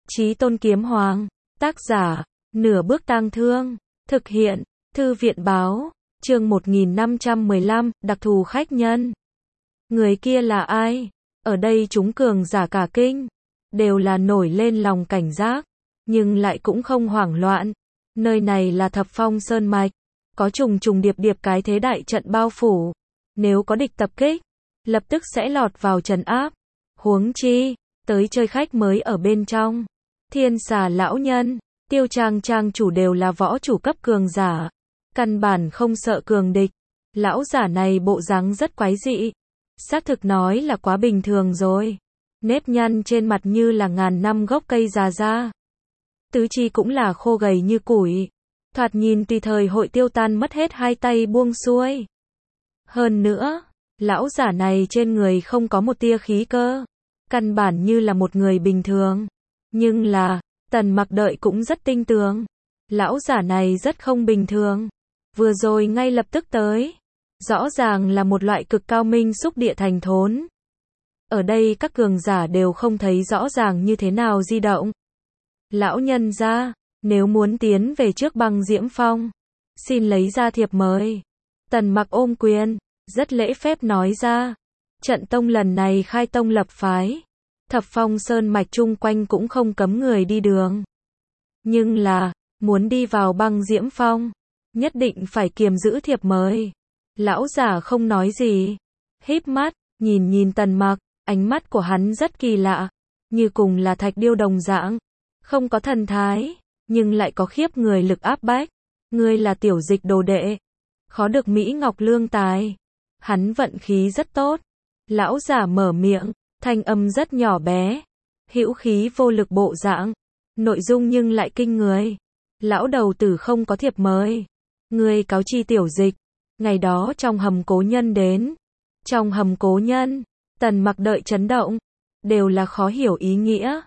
Chí Tôn Kiếm Hoàng, tác giả, Nửa Bước Tang Thương, thực hiện, Thư viện báo, chương 1515, đặc thù khách nhân. Người kia là ai? Ở đây chúng cường giả cả kinh, đều là nổi lên lòng cảnh giác, nhưng lại cũng không hoảng loạn. Nơi này là Thập Phong Sơn Mạch, có trùng trùng điệp điệp cái thế đại trận bao phủ. Nếu có địch tập kích, lập tức sẽ lọt vào trấn áp. Huống chi, tới chơi khách mới ở bên trong. Thiên Xà lão nhân, Tiêu Trang trang chủ đều là võ chủ cấp cường giả, căn bản không sợ cường địch. Lão giả này bộ dáng rất quái dị, xác thực nói là quá bình thường rồi. Nếp nhăn trên mặt như là ngàn năm gốc cây già ra. Tứ chi cũng là khô gầy như củi, thoạt nhìn tùy thời hội tiêu tan mất hết hai tay buông xuôi. Hơn nữa, lão giả này trên người không có một tia khí cơ, căn bản như là một người bình thường. Nhưng là, Tần Mặc đợi cũng rất tinh tường. Lão giả này rất không bình thường. Vừa rồi ngay lập tức tới. Rõ ràng là một loại cực cao minh xúc địa thành thốn. Ở đây các cường giả đều không thấy rõ ràng như thế nào di động. Lão nhân gia, nếu muốn tiến về trước Băng Diễm Phong, xin lấy ra thiệp mời. Tần Mặc ôm quyền, rất lễ phép nói ra. Trận tông lần này khai tông lập phái. Thập Phong Sơn Mạch chung quanh cũng không cấm người đi đường. Nhưng là, muốn đi vào Băng Diễm Phong, nhất định phải kiềm giữ thiệp mời. Lão giả không nói gì, híp mắt, nhìn Tần Mặc, ánh mắt của hắn rất kỳ lạ, như cùng là thạch điêu đồng dạng, không có thần thái, nhưng lại có khiếp người lực áp bách. Ngươi là Tiểu Dịch đồ đệ, khó được Mỹ Ngọc lương tài. Hắn vận khí rất tốt. Lão giả mở miệng, thanh âm rất nhỏ bé, hữu khí vô lực bộ dạng, nội dung nhưng lại kinh người. Lão đầu tử không có thiệp mời, ngươi cáo chi Tiểu Dịch, ngày đó trong hầm cố nhân đến. Trong hầm cố nhân, Tần Mặc đợi chấn động, đều là khó hiểu ý nghĩa,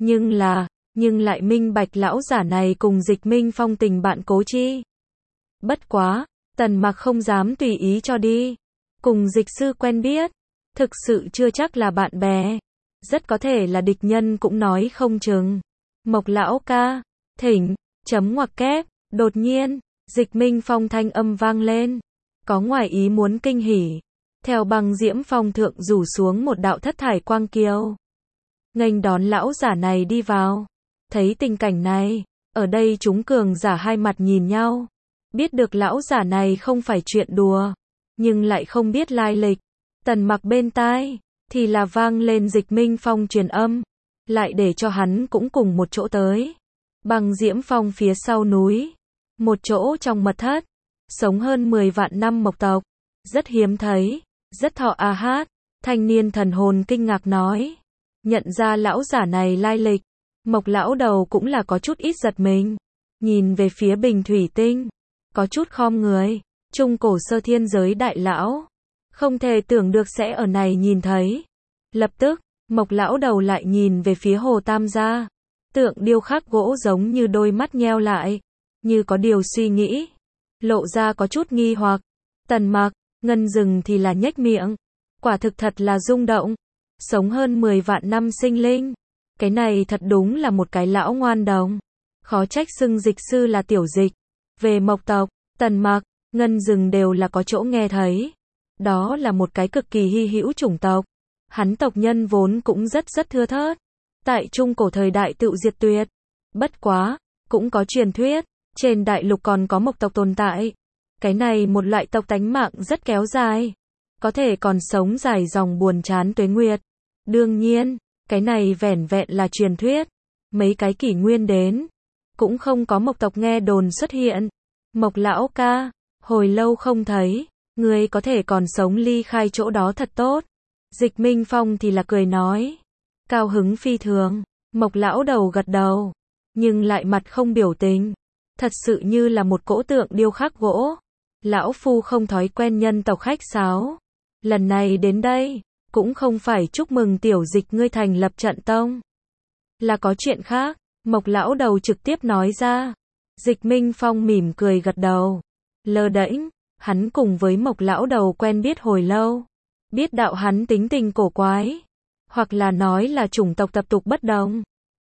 nhưng lại minh bạch lão giả này cùng Dịch Minh Phong tình bạn cố chi. Bất quá, Tần Mặc không dám tùy ý cho đi, cùng dịch sư quen biết, thực sự chưa chắc là bạn bè, rất có thể là địch nhân cũng nói không chừng. Mộc lão ca, thỉnh, chấm ngoặc kép, đột nhiên, Dịch Minh Phong thanh âm vang lên, có ngoài ý muốn kinh hỉ. Theo Băng Diễm Phong thượng rủ xuống một đạo thất thải quang kiêu, nghênh đón lão giả này đi vào. Thấy tình cảnh này, ở đây chúng cường giả hai mặt nhìn nhau, biết được lão giả này không phải chuyện đùa, nhưng lại không biết lai lịch. Tần Mặc bên tai, thì là vang lên Dịch Minh Phong truyền âm, lại để cho hắn cũng cùng một chỗ tới. Băng Diễm Phong phía sau núi, một chỗ trong mật thất, sống hơn 10 vạn năm mộc tộc, rất hiếm thấy, rất thọ a hát. Thanh niên thần hồn kinh ngạc nói, nhận ra lão giả này lai lịch. Mộc lão đầu cũng là có chút ít giật mình, nhìn về phía bình thủy tinh, có chút khom người. Trung cổ sơ thiên giới đại lão, không thể tưởng được sẽ ở này nhìn thấy. Lập tức, Mộc lão đầu lại nhìn về phía Hồ Tam gia, tượng điêu khắc gỗ giống như đôi mắt nheo lại, như có điều suy nghĩ, lộ ra có chút nghi hoặc. Tần Mặc, Ngân Dừng thì là nhếch miệng, quả thực thật là rung động, sống hơn 10 vạn năm sinh linh, cái này thật đúng là một cái lão ngoan đồng, khó trách xưng dịch sư là Tiểu Dịch. Về mộc tộc, Tần Mặc, Ngân Dừng đều là có chỗ nghe thấy, đó là một cái cực kỳ hy hữu chủng tộc, hắn tộc nhân vốn cũng rất thưa thớt, tại trung cổ thời đại tựu diệt tuyệt. Bất quá, cũng có truyền thuyết, trên đại lục còn có mộc tộc tồn tại, cái này một loại tộc tánh mạng rất kéo dài, có thể còn sống dài dòng buồn chán tuế nguyệt. Đương nhiên, cái này vẻn vẹn là truyền thuyết, mấy cái kỷ nguyên đến, cũng không có mộc tộc nghe đồn xuất hiện. Mộc lão ca, hồi lâu không thấy, ngươi có thể còn sống ly khai chỗ đó thật tốt. Dịch Minh Phong thì là cười nói, cao hứng phi thường. Mộc lão đầu gật đầu, nhưng lại mặt không biểu tình, thật sự như là một cỗ tượng điêu khắc gỗ. Lão phu không thói quen nhân tộc khách sáo, lần này đến đây, cũng không phải chúc mừng Tiểu Dịch ngươi thành lập trận tông, là có chuyện khác. Mộc lão đầu trực tiếp nói ra. Dịch Minh Phong mỉm cười gật đầu, lơ đễnh, hắn cùng với Mộc lão đầu quen biết hồi lâu, biết đạo hắn tính tình cổ quái, hoặc là nói là chủng tộc tập tục bất đồng,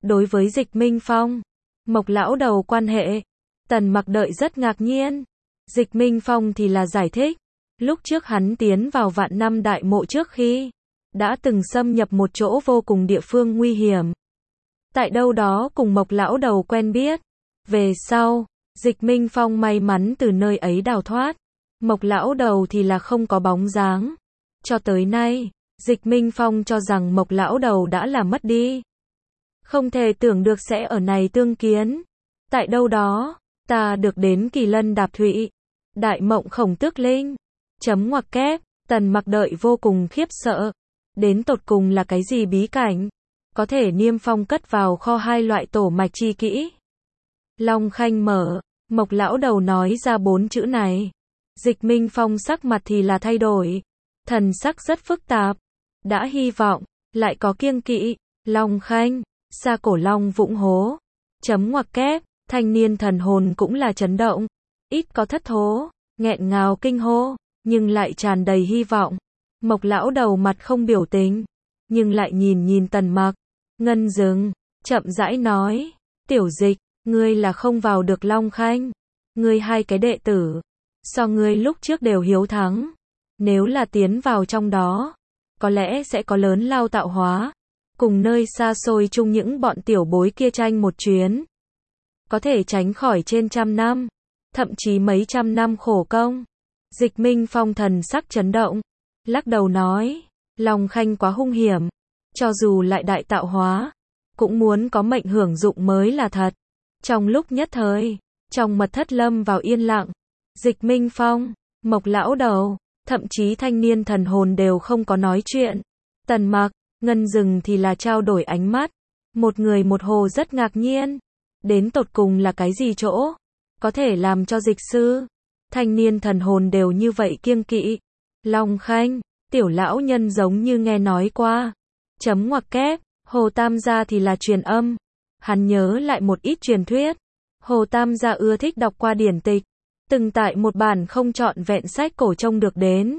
Đối với Dịch Minh Phong, Mộc lão đầu quan hệ, Tần Mặc đợi rất ngạc nhiên. Dịch Minh Phong thì là giải thích, lúc trước hắn tiến vào Vạn Năm Đại Mộ trước khi đã từng xâm nhập một chỗ vô cùng địa phương nguy hiểm. Tại đâu đó cùng Mộc lão đầu quen biết. Về sau, Dịch Minh Phong may mắn từ nơi ấy đào thoát. Mộc lão đầu thì là không có bóng dáng. Cho tới nay, Dịch Minh Phong cho rằng Mộc lão đầu đã là mất đi. Không thể tưởng được sẽ ở này tương kiến. Tại đâu đó, ta được đến Kỳ Lân Đạp Thụy, Đại Mộng Khổng Tước Linh. Chấm ngoặc kép, Tần Mặc đợi vô cùng khiếp sợ. Đến tột cùng là cái gì bí cảnh? Có thể niêm phong cất vào kho hai loại tổ mạch chi kỹ. Long Khanh mở, Mộc lão đầu nói ra 4 chữ này. Dịch Minh Phong sắc mặt thì là thay đổi. Thần sắc rất phức tạp. Đã hy vọng, lại có kiêng kỵ. Long Khanh, xa cổ long vũng hố. Chấm ngoặc kép, thanh niên thần hồn cũng là chấn động. Ít có thất thố, nghẹn ngào kinh hô, nhưng lại tràn đầy hy vọng. Mộc lão đầu mặt không biểu tình, nhưng lại nhìn Tần Mặc. Ngân dừng, chậm rãi nói, tiểu Dịch, ngươi là không vào được Long Khanh. Ngươi hai cái đệ tử, so ngươi lúc trước đều hiếu thắng. Nếu là tiến vào trong đó, có lẽ sẽ có lớn lao tạo hóa. Cùng nơi xa xôi chung những bọn tiểu bối kia tranh một chuyến. Có thể tránh khỏi trên 100 năm, thậm chí mấy trăm năm khổ công. Dịch Minh Phong thần sắc chấn động, lắc đầu nói, Long Khanh quá hung hiểm. Cho dù lại đại tạo hóa, cũng muốn có mệnh hưởng dụng mới là thật. Trong lúc nhất thời, trong mật thất lâm vào yên lặng. Dịch Minh Phong, Mộc lão đầu, thậm chí thanh niên thần hồn đều không có nói chuyện. Tần Mặc, Ngân Dừng thì là trao đổi ánh mắt. Một người một hồ rất ngạc nhiên. Đến tột cùng là cái gì chỗ? Có thể làm cho dịch sư, thanh niên thần hồn đều như vậy kiêng kỵ. Long Khanh, tiểu lão nhân giống như nghe nói qua. Chấm ngoặc kép, Hồ Tam gia thì là truyền âm. Hắn nhớ lại một ít truyền thuyết. Hồ Tam gia ưa thích đọc qua điển tịch. Từng tại một bản không trọn vẹn sách cổ trông được đến.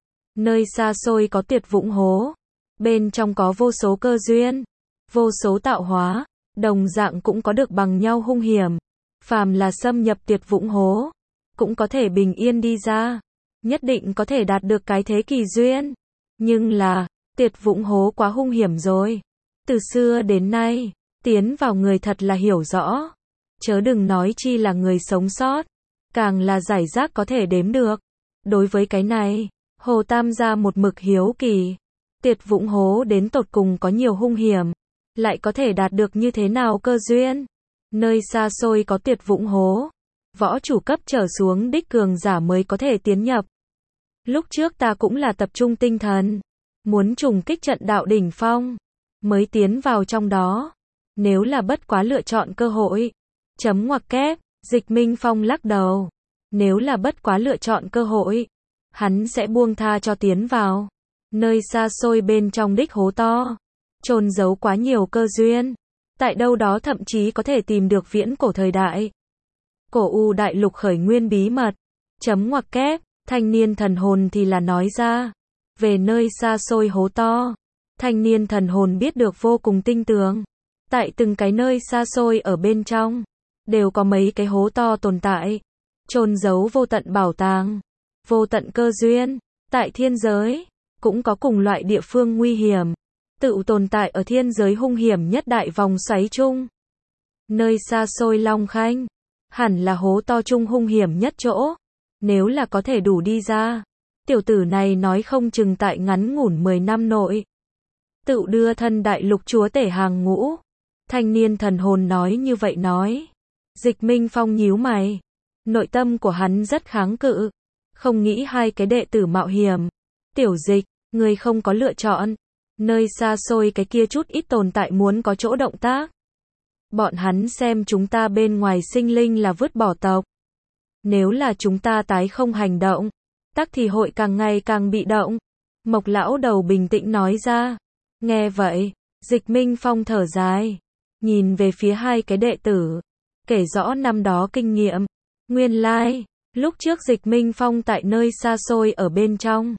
Nơi xa xôi có tuyệt vũng hố. Bên trong có vô số cơ duyên, vô số tạo hóa, đồng dạng cũng có được bằng nhau hung hiểm. Phàm là xâm nhập tuyệt vũng hố, cũng có thể bình yên đi ra. Nhất định có thể đạt được cái thế kỳ duyên. Nhưng là, tuyệt vũng hố quá hung hiểm rồi. Từ xưa đến nay, tiến vào người thật là hiểu rõ. Chớ đừng nói chi là người sống sót. Càng là giải rác có thể đếm được. Đối với cái này, Hồ Tam gia một mực hiếu kỳ. Tuyệt vũng hố đến tột cùng có nhiều hung hiểm. Lại có thể đạt được như thế nào cơ duyên. Nơi xa xôi có tuyệt vũng hố. Võ chủ cấp trở xuống đích cường giả mới có thể tiến nhập. Lúc trước ta cũng là tập trung tinh thần. Muốn trùng kích trận đạo đỉnh phong. Mới tiến vào trong đó. Nếu là bất quá lựa chọn cơ hội. Chấm ngoặc kép, Dịch Minh Phong lắc đầu. Nếu là bất quá lựa chọn cơ hội. Hắn sẽ buông tha cho tiến vào. Nơi xa xôi bên trong đích hố to. Chôn giấu quá nhiều cơ duyên. Tại đâu đó thậm chí có thể tìm được viễn cổ thời đại. Cổ U đại lục khởi nguyên bí mật. Chấm ngoặc kép, thanh niên thần hồn thì là nói ra. Về nơi xa xôi hố to. Thanh niên thần hồn biết được vô cùng tinh tường. Tại từng cái nơi xa xôi ở bên trong. Đều có mấy cái hố to tồn tại. Chôn giấu vô tận bảo tàng. Vô tận cơ duyên. Tại thiên giới. Cũng có cùng loại địa phương nguy hiểm. Tự tồn tại ở thiên giới hung hiểm nhất đại vòng xoáy chung. Nơi xa xôi Long Khanh. Hẳn là hố to chung hung hiểm nhất chỗ. Nếu là có thể đủ đi ra. Tiểu tử này nói không chừng tại ngắn ngủn 10 năm nội. Tự đưa thân đại lục chúa tể hàng ngũ. Thanh niên thần hồn nói như vậy nói. Dịch Minh Phong nhíu mày. Nội tâm của hắn rất kháng cự. Không nghĩ hai cái đệ tử mạo hiểm. Tiểu Dịch, người không có lựa chọn. Nơi xa xôi cái kia chút ít tồn tại muốn có chỗ động tác. Bọn hắn xem chúng ta bên ngoài sinh linh là vứt bỏ tộc. Nếu là chúng ta tái không hành động, tắc thì hội càng ngày càng bị động. Mộc lão đầu bình tĩnh nói ra. Nghe vậy, Dịch Minh Phong thở dài. Nhìn về phía hai cái đệ tử. Kể rõ năm đó kinh nghiệm. Nguyên lai, lúc trước Dịch Minh Phong tại nơi xa xôi ở bên trong.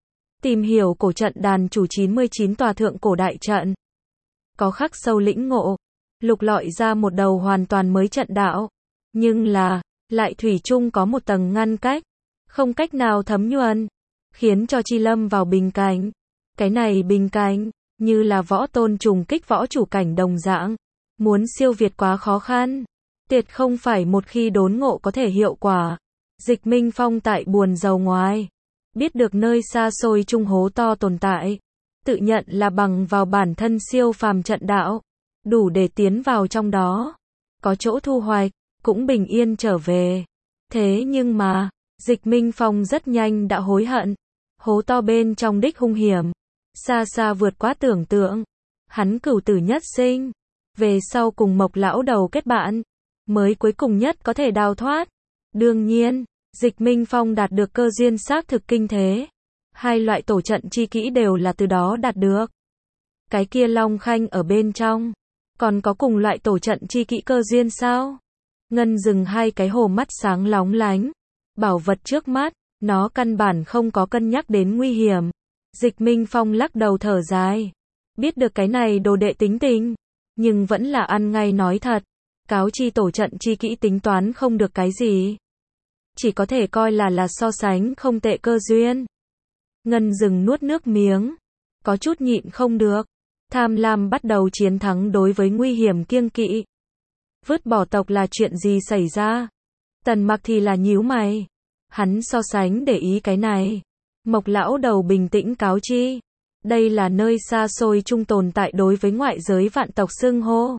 Tìm hiểu cổ trận đàn chủ 99 tòa thượng cổ đại trận. Có khắc sâu lĩnh ngộ. lục lọi ra một đầu hoàn toàn mới trận đạo. Nhưng là, lại thủy chung có một tầng ngăn cách, không cách nào thấm nhuần, khiến cho chi lâm vào bình cảnh. Cái này bình cảnh, như là võ tôn trùng kích võ chủ cảnh đồng dạng, muốn siêu việt quá khó khăn. Tuyệt không phải một khi đốn ngộ có thể hiệu quả. Dịch Minh Phong tại buồn rầu ngoài, biết được nơi xa xôi trung hố to tồn tại, tự nhận là bằng vào bản thân siêu phàm trận đạo, đủ để tiến vào trong đó, có chỗ thu hoạch, cũng bình yên trở về. Thế nhưng mà, Dịch Minh Phong rất nhanh đã hối hận. Hố to bên trong đích hung hiểm, xa xa vượt quá tưởng tượng. Hắn cửu tử nhất sinh, về sau cùng Mộc lão đầu kết bạn, mới cuối cùng nhất có thể đào thoát. Đương nhiên, Dịch Minh Phong đạt được cơ duyên xác thực kinh thế. Hai loại tổ trận chi kỹ đều là từ đó đạt được. Cái kia Long Khanh ở bên trong, còn có cùng loại tổ trận chi kỹ cơ duyên sao? Ngân dừng hai cái hồ mắt sáng lóng lánh. Bảo vật trước mắt, nó căn bản không có cân nhắc đến nguy hiểm. Dịch Minh Phong lắc đầu thở dài. Biết được cái này đồ đệ tính tình, nhưng vẫn là ăn ngay nói thật. Cáo chi tổ trận chi kỹ tính toán không được cái gì. Chỉ có thể coi là so sánh không tệ cơ duyên. Ngân dừng nuốt nước miếng, có chút nhịn không được. Tham lam bắt đầu chiến thắng đối với nguy hiểm kiêng kỵ. Vứt bỏ tộc là chuyện gì xảy ra? Tần Mặc thì là nhíu mày. Hắn so sánh để ý cái này. Mộc lão đầu bình tĩnh cáo chi. Đây là nơi xa xôi trung tồn tại đối với ngoại giới vạn tộc xưng hô.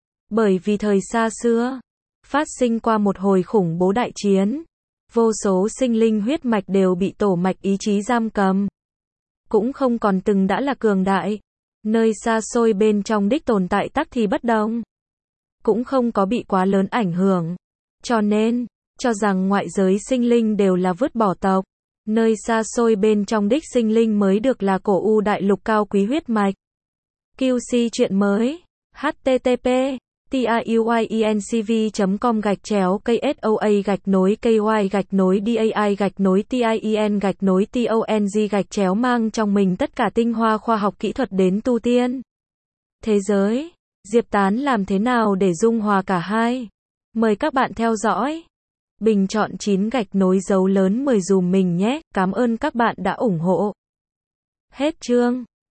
Bởi vì thời xa xưa, phát sinh qua một hồi khủng bố đại chiến. Vô số sinh linh huyết mạch đều bị tổ mạch ý chí giam cầm. Cũng không còn từng đã là cường đại. Nơi xa xôi bên trong đích tồn tại tắc thì bất đồng. Cũng không có bị quá lớn ảnh hưởng. Cho nên, cho rằng ngoại giới sinh linh đều là vứt bỏ tộc. Nơi xa xôi bên trong đích sinh linh mới được là cổ u đại lục cao quý huyết mạch. QC chuyện mới. http tiuyencv.com/KSOA-KY-DAI-TIEN-TONG mang trong mình tất cả tinh hoa khoa học kỹ thuật đến tu tiên. Thế giới, Diệp Tán làm thế nào để dung hòa cả hai? Mời các bạn theo dõi. Bình chọn 9 gạch nối dấu lớn 10 dùm mình nhé. Cảm ơn các bạn đã ủng hộ. Hết chương.